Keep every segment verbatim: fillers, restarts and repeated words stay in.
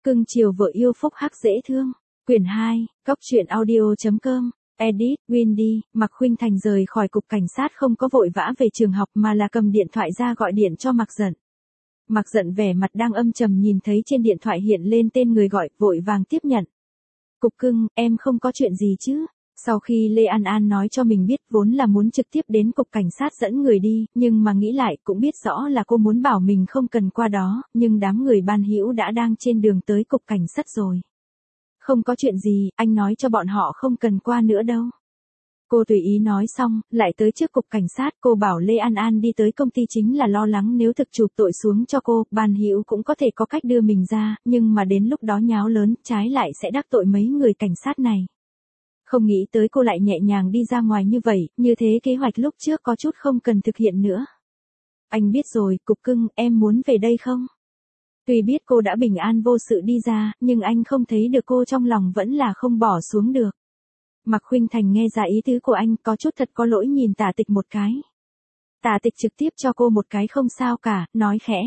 Cưng chiều vợ yêu phúc hắc dễ thương. Quyển hai, Cốc truyện audio.com. Edit, Windy. Mạc Khuynh Thành rời khỏi cục cảnh sát không có vội vã về trường học mà là cầm điện thoại ra gọi điện cho Mạc Dận. Mạc Dận vẻ mặt đang âm trầm nhìn thấy trên điện thoại hiện lên tên người gọi, vội vàng tiếp nhận. Cục cưng, em không có chuyện gì chứ? Sau khi Lê An An nói cho mình biết vốn là muốn trực tiếp đến cục cảnh sát dẫn người đi, nhưng mà nghĩ lại cũng biết rõ là cô muốn bảo mình không cần qua đó, nhưng đám người Ban Hữu đã đang trên đường tới cục cảnh sát rồi. Không có chuyện gì, anh nói cho bọn họ không cần qua nữa đâu. Cô tùy ý nói xong, lại tới trước cục cảnh sát, cô bảo Lê An An đi tới công ty chính là lo lắng nếu thực chụp tội xuống cho cô, Ban Hữu cũng có thể có cách đưa mình ra, nhưng mà đến lúc đó nháo lớn, trái lại sẽ đắc tội mấy người cảnh sát này. Không nghĩ tới cô lại nhẹ nhàng đi ra ngoài như vậy, như thế kế hoạch lúc trước có chút không cần thực hiện nữa. Anh biết rồi, cục cưng, em muốn về đây không? Tuy biết cô đã bình an vô sự đi ra, nhưng anh không thấy được cô trong lòng vẫn là không bỏ xuống được. Mạc Khuynh Thành nghe ra ý tứ của anh, có chút thật có lỗi nhìn Tả Tịch một cái. Tả Tịch trực tiếp cho cô một cái không sao cả, nói khẽ.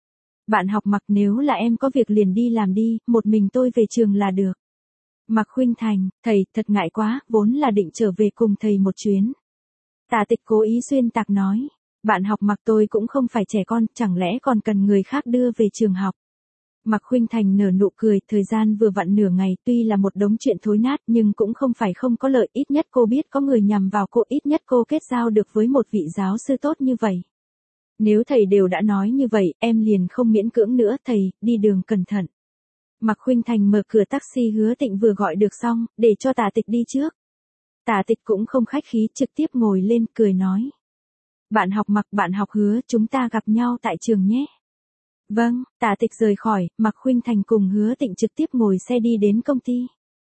Bạn học Mạc, nếu là em có việc liền đi làm đi, một mình tôi về trường là được. Mạc Khuynh Thành, thầy, thật ngại quá, vốn là định trở về cùng thầy một chuyến. Tả Tịch cố ý xuyên tạc nói. Bạn học Mạc, tôi cũng không phải trẻ con, chẳng lẽ còn cần người khác đưa về trường học. Mạc Khuynh Thành nở nụ cười, thời gian vừa vặn nửa ngày, tuy là một đống chuyện thối nát nhưng cũng không phải không có lợi, ít nhất cô biết có người nhằm vào cô, ít nhất cô kết giao được với một vị giáo sư tốt như vậy. Nếu thầy đều đã nói như vậy, em liền không miễn cưỡng nữa, thầy, đi đường cẩn thận. Mạc Khuynh Thành mở cửa taxi Hứa Tịnh vừa gọi được xong, để cho Tả Tịch đi trước. Tả Tịch cũng không khách khí, trực tiếp ngồi lên, cười nói. Bạn học Mạc, bạn học Hứa, chúng ta gặp nhau tại trường nhé. Vâng, Tả Tịch rời khỏi, Mạc Khuynh Thành cùng Hứa Tịnh trực tiếp ngồi xe đi đến công ty.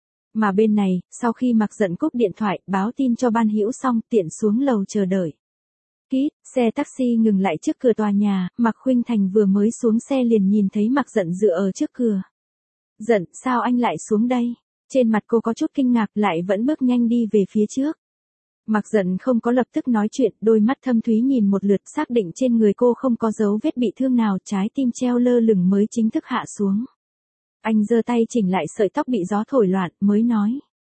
Mà bên này, sau khi Mạc Dận cúp điện thoại, báo tin cho Ban Hữu xong, tiện xuống lầu chờ đợi. Kít, xe taxi ngừng lại trước cửa tòa nhà, Mạc Khuynh Thành vừa mới xuống xe liền nhìn thấy Mạc Dận dựa ở trước cửa. Dận, sao anh lại xuống đây? Trên mặt cô có chút kinh ngạc, lại vẫn bước nhanh đi về phía trước. Mạc Dận không có lập tức nói chuyện, đôi mắt thâm thúy nhìn một lượt, xác định trên người cô không có dấu vết bị thương nào, trái tim treo lơ lửng mới chính thức hạ xuống. Anh giơ tay chỉnh lại sợi tóc bị gió thổi loạn, mới nói.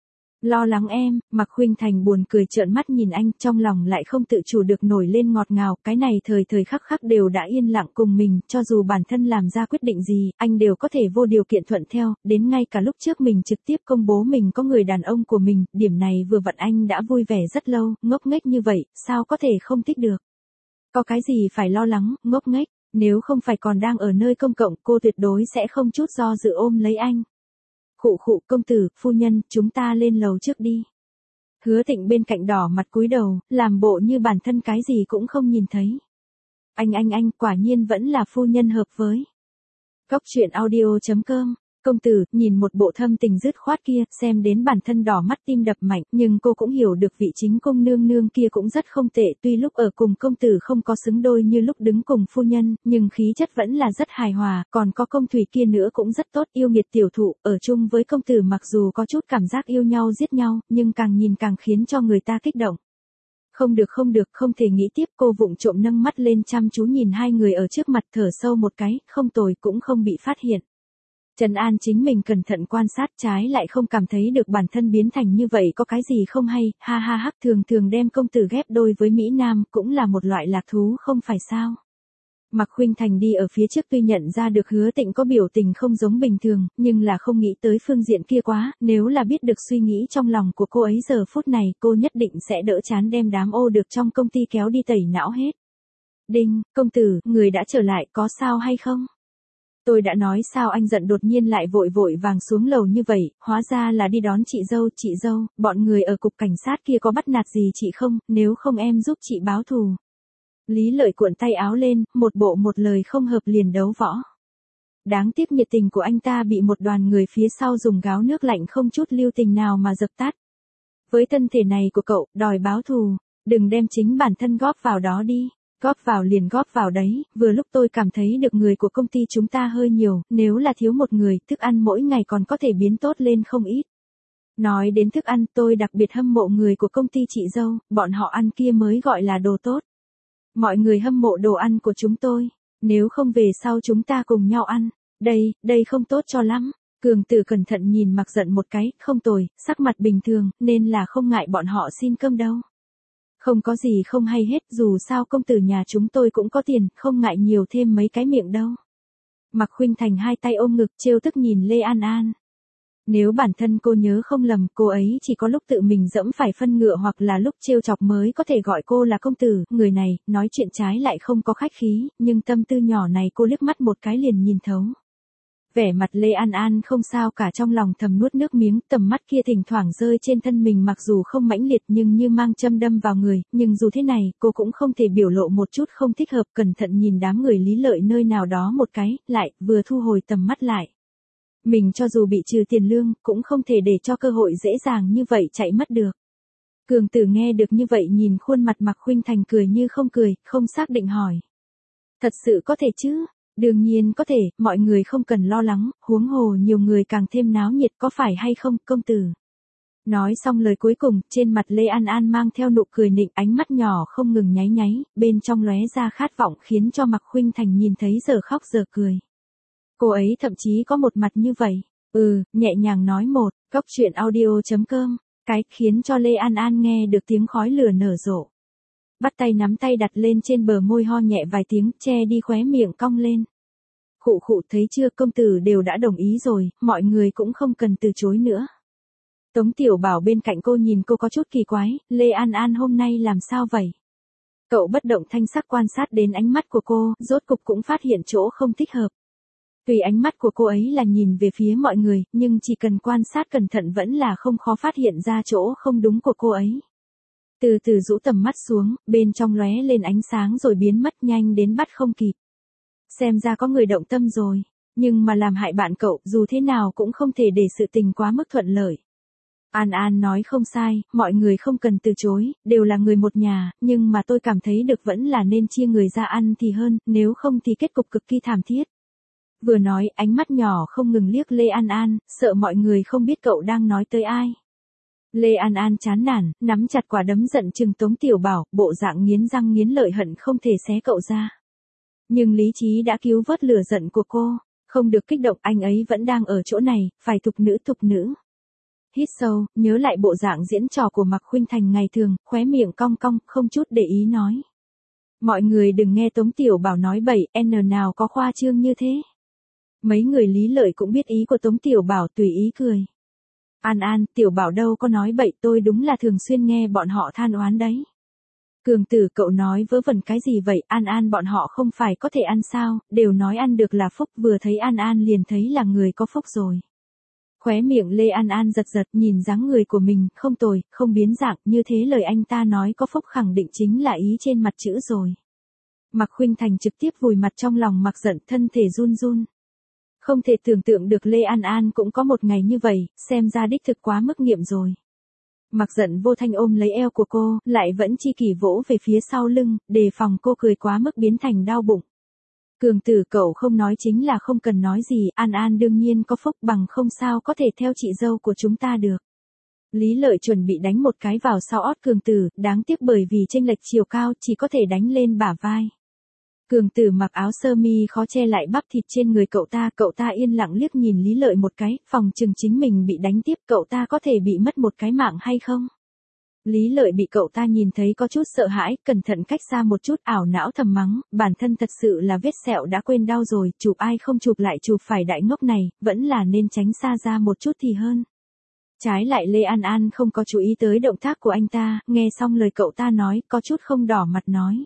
Lo lắng em. Mạc Khuynh Thành buồn cười trợn mắt nhìn anh, trong lòng lại không tự chủ được nổi lên ngọt ngào, cái này thời thời khắc khắc đều đã yên lặng cùng mình, cho dù bản thân làm ra quyết định gì, anh đều có thể vô điều kiện thuận theo, đến ngay cả lúc trước mình trực tiếp công bố mình có người đàn ông của mình, điểm này vừa vặn anh đã vui vẻ rất lâu, ngốc nghếch như vậy, sao có thể không thích được. Có cái gì phải lo lắng, ngốc nghếch, nếu không phải còn đang ở nơi công cộng, cô tuyệt đối sẽ không chút do dự ôm lấy anh. Khụ khụ, công tử, phu nhân, chúng ta lên lầu trước đi. Hứa Tịnh bên cạnh đỏ mặt cúi đầu, làm bộ như bản thân cái gì cũng không nhìn thấy. Anh anh anh, quả nhiên vẫn là phu nhân hợp với. Cốc truyện audio.com. Công tử, nhìn một bộ thâm tình dứt khoát kia, xem đến bản thân đỏ mắt tim đập mạnh, nhưng cô cũng hiểu được vị chính cung nương nương kia cũng rất không tệ, tuy lúc ở cùng công tử không có xứng đôi như lúc đứng cùng phu nhân, nhưng khí chất vẫn là rất hài hòa, còn có công thủy kia nữa cũng rất tốt, yêu nghiệt tiểu thụ, ở chung với công tử mặc dù có chút cảm giác yêu nhau giết nhau, nhưng càng nhìn càng khiến cho người ta kích động. Không được không được, không thể nghĩ tiếp, cô vụng trộm nâng mắt lên chăm chú nhìn hai người ở trước mặt, thở sâu một cái, không tồi, cũng không bị phát hiện. Trần An chính mình cẩn thận quan sát, trái lại không cảm thấy được bản thân biến thành như vậy có cái gì không hay, ha ha hắc, thường thường đem công tử ghép đôi với Mỹ Nam, cũng là một loại lạc thú không phải sao. Mạc Khuynh Thành đi ở phía trước tuy nhận ra được Hứa Tịnh có biểu tình không giống bình thường, nhưng là không nghĩ tới phương diện kia quá, nếu là biết được suy nghĩ trong lòng của cô ấy giờ phút này, cô nhất định sẽ đỡ chán đem đám ô được trong công ty kéo đi tẩy não hết. Đinh, công tử, người đã trở lại, có sao hay không? Tôi đã nói sao anh giận đột nhiên lại vội vội vàng xuống lầu như vậy, hóa ra là đi đón chị dâu, chị dâu, bọn người ở cục cảnh sát kia có bắt nạt gì chị không, nếu không em giúp chị báo thù. Lý Lợi cuộn tay áo lên, một bộ một lời không hợp liền đấu võ. Đáng tiếc nhiệt tình của anh ta bị một đoàn người phía sau dùng gáo nước lạnh không chút lưu tình nào mà dập tắt. Với thân thể này của cậu, đòi báo thù, đừng đem chính bản thân góp vào đó đi. Góp vào liền góp vào đấy, vừa lúc tôi cảm thấy được người của công ty chúng ta hơi nhiều, nếu là thiếu một người, thức ăn mỗi ngày còn có thể biến tốt lên không ít. Nói đến thức ăn, tôi đặc biệt hâm mộ người của công ty chị dâu, bọn họ ăn kia mới gọi là đồ tốt. Mọi người hâm mộ đồ ăn của chúng tôi, nếu không về sau chúng ta cùng nhau ăn. Đây, đây không tốt cho lắm. Cường Tử cẩn thận nhìn Mặc Dận một cái, không tồi, sắc mặt bình thường, nên là không ngại bọn họ xin cơm đâu. Không có gì không hay hết, dù sao công tử nhà chúng tôi cũng có tiền, không ngại nhiều thêm mấy cái miệng đâu. Mạc Khuynh Thành hai tay ôm ngực trêu tức nhìn Lê An An. Nếu bản thân cô nhớ không lầm, cô ấy chỉ có lúc tự mình dẫm phải phân ngựa hoặc là lúc trêu chọc mới có thể gọi cô là công tử, người này, nói chuyện trái lại không có khách khí, nhưng tâm tư nhỏ này cô liếc mắt một cái liền nhìn thấu. Vẻ mặt Lê An An không sao cả, trong lòng thầm nuốt nước miếng, tầm mắt kia thỉnh thoảng rơi trên thân mình mặc dù không mãnh liệt nhưng như mang châm đâm vào người, nhưng dù thế này, cô cũng không thể biểu lộ một chút không thích hợp, cẩn thận nhìn đám người Lý Lợi nơi nào đó một cái, lại, vừa thu hồi tầm mắt lại. Mình cho dù bị trừ tiền lương, cũng không thể để cho cơ hội dễ dàng như vậy chạy mất được. Cường Tử nghe được như vậy nhìn khuôn mặt Mạc Khuynh Thành cười như không cười, không xác định hỏi. Thật sự có thể chứ? Đương nhiên có thể, mọi người không cần lo lắng, huống hồ nhiều người càng thêm náo nhiệt, có phải hay không, công tử? Nói xong lời cuối cùng, trên mặt Lê An An mang theo nụ cười nịnh, ánh mắt nhỏ không ngừng nháy nháy, bên trong lóe ra khát vọng khiến cho Mạc Khuynh Thành nhìn thấy giờ khóc giờ cười. Cô ấy thậm chí có một mặt như vậy. Ừ, nhẹ nhàng nói một, cốc truyện audio chấm com, cái khiến cho Lê An An nghe được tiếng khói lửa nở rộ. Bắt tay nắm tay đặt lên trên bờ môi, ho nhẹ vài tiếng, che đi khóe miệng cong lên. Khụ khụ, thấy chưa, công tử đều đã đồng ý rồi, mọi người cũng không cần từ chối nữa. Tống Tiểu Bảo bên cạnh cô nhìn cô có chút kỳ quái, Lê An An hôm nay làm sao vậy? Cậu bất động thanh sắc quan sát đến ánh mắt của cô, rốt cục cũng phát hiện chỗ không thích hợp. Tùy ánh mắt của cô ấy là nhìn về phía mọi người, nhưng chỉ cần quan sát cẩn thận vẫn là không khó phát hiện ra chỗ không đúng của cô ấy. Từ từ rũ tầm mắt xuống, bên trong lóe lên ánh sáng rồi biến mất nhanh đến bắt không kịp. Xem ra có người động tâm rồi, nhưng mà làm hại bạn cậu, dù thế nào cũng không thể để sự tình quá mức thuận lợi. An An nói không sai, mọi người không cần từ chối, đều là người một nhà, nhưng mà tôi cảm thấy được vẫn là nên chia người ra ăn thì hơn, nếu không thì kết cục cực kỳ thảm thiết. Vừa nói, ánh mắt nhỏ không ngừng liếc Lê An An, sợ mọi người không biết cậu đang nói tới ai. Lê An An chán nản, nắm chặt quả đấm giận chừng Tống Tiểu Bảo, bộ dạng nghiến răng nghiến lợi hận không thể xé cậu ra. Nhưng lý trí đã cứu vớt lửa giận của cô, không được kích động, anh ấy vẫn đang ở chỗ này, phải thục nữ thục nữ. Hít sâu, nhớ lại bộ dạng diễn trò của Mạc Khuynh Thành ngày thường, khóe miệng cong cong, không chút để ý nói. Mọi người đừng nghe Tống Tiểu Bảo nói bậy, n nào có khoa trương như thế. Mấy người Lý Lợi cũng biết ý của Tống Tiểu Bảo, tùy ý cười. An An, Tiểu Bảo đâu có nói bậy, tôi đúng là thường xuyên nghe bọn họ than oán đấy. Cường Tử, cậu nói vớ vẩn cái gì vậy, An An bọn họ không phải có thể ăn sao, đều nói ăn được là phúc, vừa thấy An An liền thấy là người có phúc rồi. Khóe miệng Lê An An giật giật, nhìn dáng người của mình, không tồi, không biến dạng, như thế lời anh ta nói có phúc khẳng định chính là ý trên mặt chữ rồi. Mạc Khuynh Thành trực tiếp vùi mặt trong lòng Mạc Dận, thân thể run run. Không thể tưởng tượng được Lê An An cũng có một ngày như vậy, xem ra đích thực quá mức nghiệm rồi. Mạc Dận vô thanh ôm lấy eo của cô, lại vẫn chi kỷ vỗ về phía sau lưng, đề phòng cô cười quá mức biến thành đau bụng. Cường Tử, cậu không nói chính là không cần nói gì, An An đương nhiên có phúc, bằng không sao có thể theo chị dâu của chúng ta được. Lý Lợi chuẩn bị đánh một cái vào sau ót Cường Tử, đáng tiếc bởi vì chênh lệch chiều cao chỉ có thể đánh lên bả vai. Cường Tử mặc áo sơ mi khó che lại bắp thịt trên người cậu ta, cậu ta yên lặng liếc nhìn Lý Lợi một cái, phòng chừng chính mình bị đánh tiếp, cậu ta có thể bị mất một cái mạng hay không? Lý Lợi bị cậu ta nhìn thấy có chút sợ hãi, cẩn thận cách xa một chút, ảo não thầm mắng, bản thân thật sự là vết sẹo đã quên đau rồi, chụp ai không chụp lại chụp phải đại ngốc này, vẫn là nên tránh xa ra một chút thì hơn. Trái lại Lê An An không có chú ý tới động tác của anh ta, nghe xong lời cậu ta nói, có chút không đỏ mặt nói.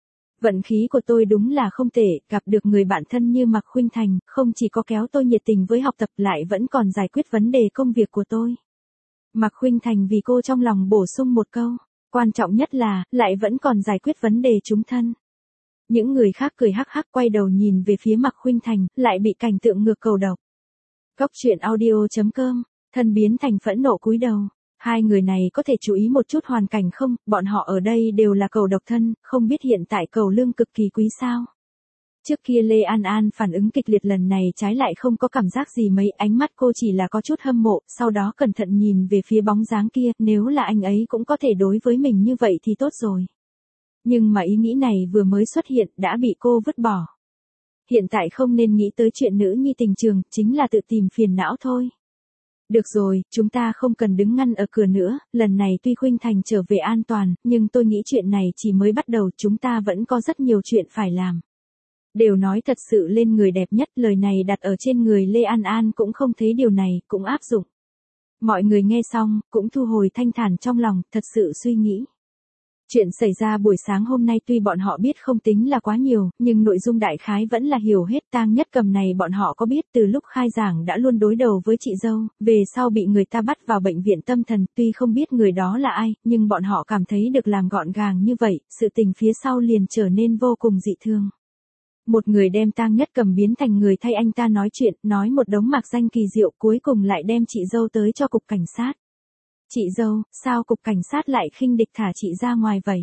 Vận khí của tôi đúng là không tệ, gặp được người bạn thân như Mạc Khuynh Thành, không chỉ có kéo tôi nhiệt tình với học tập lại vẫn còn giải quyết vấn đề công việc của tôi. Mạc Khuynh Thành vì cô trong lòng bổ sung một câu, quan trọng nhất là, lại vẫn còn giải quyết vấn đề chúng thân. Những người khác cười hắc hắc quay đầu nhìn về phía Mạc Khuynh Thành, lại bị cảnh tượng ngược cầu độc. Cốc truyện audio chấm com, thân biến thành phẫn nộ cúi đầu. Hai người này có thể chú ý một chút hoàn cảnh không, bọn họ ở đây đều là cầu độc thân, không biết hiện tại cầu lương cực kỳ quý sao. Trước kia Lê An An phản ứng kịch liệt lần này trái lại không có cảm giác gì mấy, ánh mắt cô chỉ là có chút hâm mộ, sau đó cẩn thận nhìn về phía bóng dáng kia, nếu là anh ấy cũng có thể đối với mình như vậy thì tốt rồi. Nhưng mà ý nghĩ này vừa mới xuất hiện đã bị cô vứt bỏ. Hiện tại không nên nghĩ tới chuyện nữ nhi tình trường, chính là tự tìm phiền não thôi. Được rồi, chúng ta không cần đứng ngăn ở cửa nữa, lần này tuy Khuynh Thành trở về an toàn, nhưng tôi nghĩ chuyện này chỉ mới bắt đầu, chúng ta vẫn có rất nhiều chuyện phải làm. Đều nói thật sự lên người đẹp nhất, lời này đặt ở trên người Lê An An cũng không thấy điều này, cũng áp dụng. Mọi người nghe xong, cũng thu hồi thanh thản trong lòng, thật sự suy nghĩ. Chuyện xảy ra buổi sáng hôm nay tuy bọn họ biết không tính là quá nhiều, nhưng nội dung đại khái vẫn là hiểu hết. Tang Nhất Cầm này bọn họ có biết, từ lúc khai giảng đã luôn đối đầu với chị dâu, về sau bị người ta bắt vào bệnh viện tâm thần, tuy không biết người đó là ai, nhưng bọn họ cảm thấy được làm gọn gàng như vậy, sự tình phía sau liền trở nên vô cùng dị thường. Một người đem Tang Nhất Cầm biến thành người thay anh ta nói chuyện, nói một đống mạc danh kỳ diệu, cuối cùng lại đem chị dâu tới cho cục cảnh sát. Chị dâu, sao cục cảnh sát lại khinh địch thả chị ra ngoài vậy?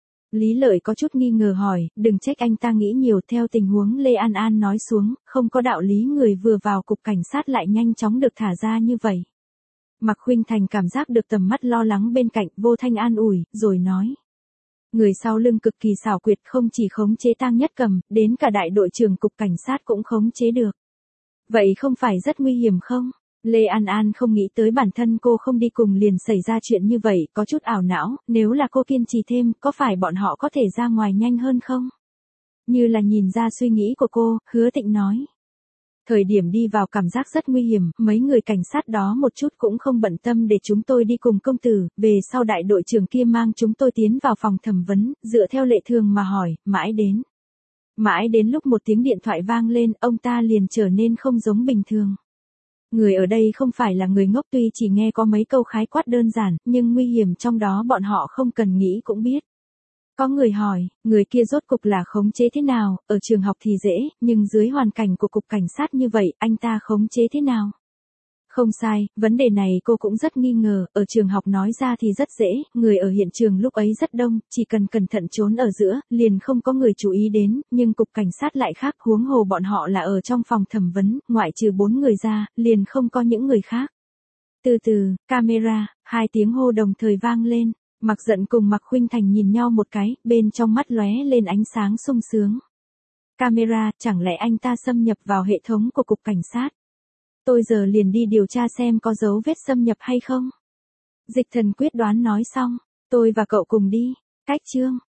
Lý Lợi có chút nghi ngờ hỏi, đừng trách anh ta nghĩ nhiều, theo tình huống Lê An An nói xuống, không có đạo lý người vừa vào cục cảnh sát lại nhanh chóng được thả ra như vậy. Mạc Khuynh Thành cảm giác được tầm mắt lo lắng bên cạnh, vô thanh an ủi, rồi nói. Người sau lưng cực kỳ xảo quyệt, không chỉ khống chế Tang Nhất Cầm, đến cả đại đội trưởng cục cảnh sát cũng khống chế được. Vậy không phải rất nguy hiểm không? Lê An An không nghĩ tới bản thân cô không đi cùng liền xảy ra chuyện như vậy, có chút ảo não, nếu là cô kiên trì thêm, có phải bọn họ có thể ra ngoài nhanh hơn không? Như là nhìn ra suy nghĩ của cô, Hứa Tịnh nói. Thời điểm đi vào cảm giác rất nguy hiểm, mấy người cảnh sát đó một chút cũng không bận tâm để chúng tôi đi cùng công tử, về sau đại đội trưởng kia mang chúng tôi tiến vào phòng thẩm vấn, dựa theo lệ thường mà hỏi, mãi đến. Mãi đến lúc một tiếng điện thoại vang lên, ông ta liền trở nên không giống bình thường. Người ở đây không phải là người ngốc, tuy chỉ nghe có mấy câu khái quát đơn giản, nhưng nguy hiểm trong đó bọn họ không cần nghĩ cũng biết. Có người hỏi, người kia rốt cục là khống chế thế nào, ở trường học thì dễ, nhưng dưới hoàn cảnh của cục cảnh sát như vậy, anh ta khống chế thế nào? Không sai, vấn đề này cô cũng rất nghi ngờ, ở trường học nói ra thì rất dễ, người ở hiện trường lúc ấy rất đông, chỉ cần cẩn thận trốn ở giữa, liền không có người chú ý đến, nhưng cục cảnh sát lại khác, huống hồ bọn họ là ở trong phòng thẩm vấn, ngoại trừ bốn người ra, liền không có những người khác. Từ từ, camera, hai tiếng hô đồng thời vang lên, Mạc Dận cùng Mạc Khuynh Thành nhìn nhau một cái, bên trong mắt lóe lên ánh sáng sung sướng. Camera, chẳng lẽ anh ta xâm nhập vào hệ thống của cục cảnh sát? Tôi giờ liền đi điều tra xem có dấu vết xâm nhập hay không. Dịch Thần quyết đoán nói xong, tôi và cậu cùng đi. Cách chương